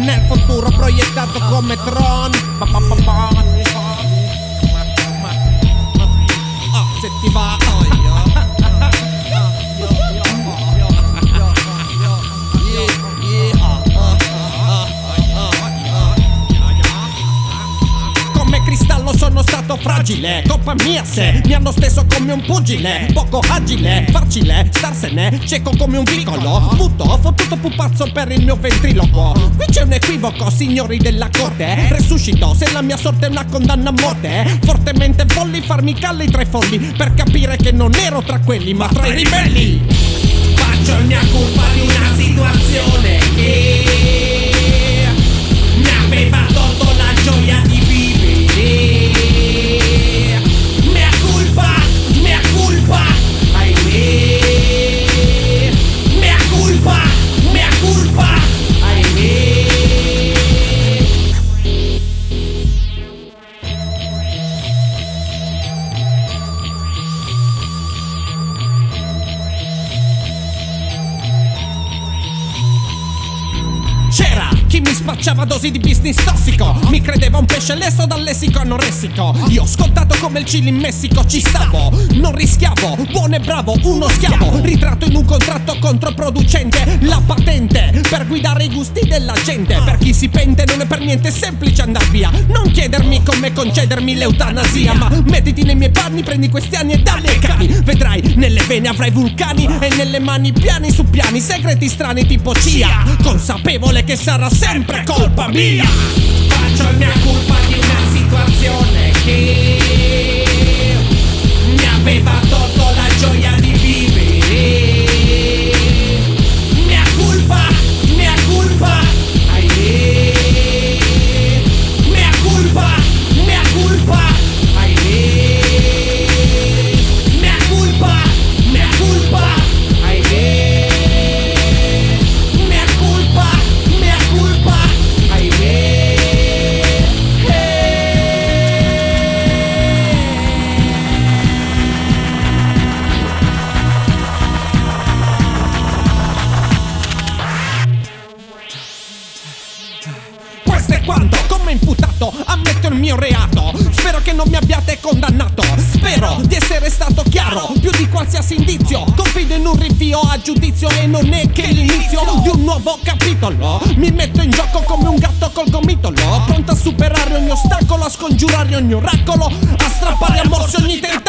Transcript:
nel futuro proiettato come Tron. Se ti va come cristallo sono stato fragile, colpa mia se mi hanno steso come un pugile, poco agile, facile starsene, cieco come un vicolo, muto, fottuto pupazzo per il mio ventriloquo. Qui c'è un equivoco, signori della corte, resuscito se la mia sorte è una condanna a morte. Fortemente volli farmi calli tra i folli, per capire che non ero tra quelli ma tra i ribelli. Faccio il mia colpa di una situazione che mi aveva tolto la gioia di vivere. Mea culpa, ahimè. Mea culpa, ahimè. C'era chi mi spacciava dosi di business tossico, mi credeva un pesce lesso dal lessico anoressico. Io scontato come il Cile in Messico ci stavo, non rischiavo, buono e bravo, uno schiavo. Ritratto in un contratto controproducente, la patente per guidare i gusti della gente. Per chi si pente non è per niente semplice andar via, non chiedermi come concedermi l'eutanasia, ma mettiti nei miei panni, prendi questi anni e dalli ai cani. Vedrai, nelle vene avrai vulcani e nelle mani piani su piani, segreti strani tipo CIA, consapevole che sarà sempre colpa mia. Faccio mia colpa di una situazione che mi aveva tolto la gioia di vivere. Mia culpa, ahimè. Mia culpa, ahimè. Mia culpa, ahimè. Questo è quanto, come imputato, ammetto il mio reato. Spero che non mi abbiate condannato, spero di essere stato chiaro, più di qualsiasi indizio. Confido in un rinvio a giudizio e non è che l'inizio di un nuovo capitolo. Mi metto in gioco come un gatto col gomitolo, pronto a superare ogni ostacolo, a scongiurare ogni oracolo, a strappare a morsi ogni tentativo.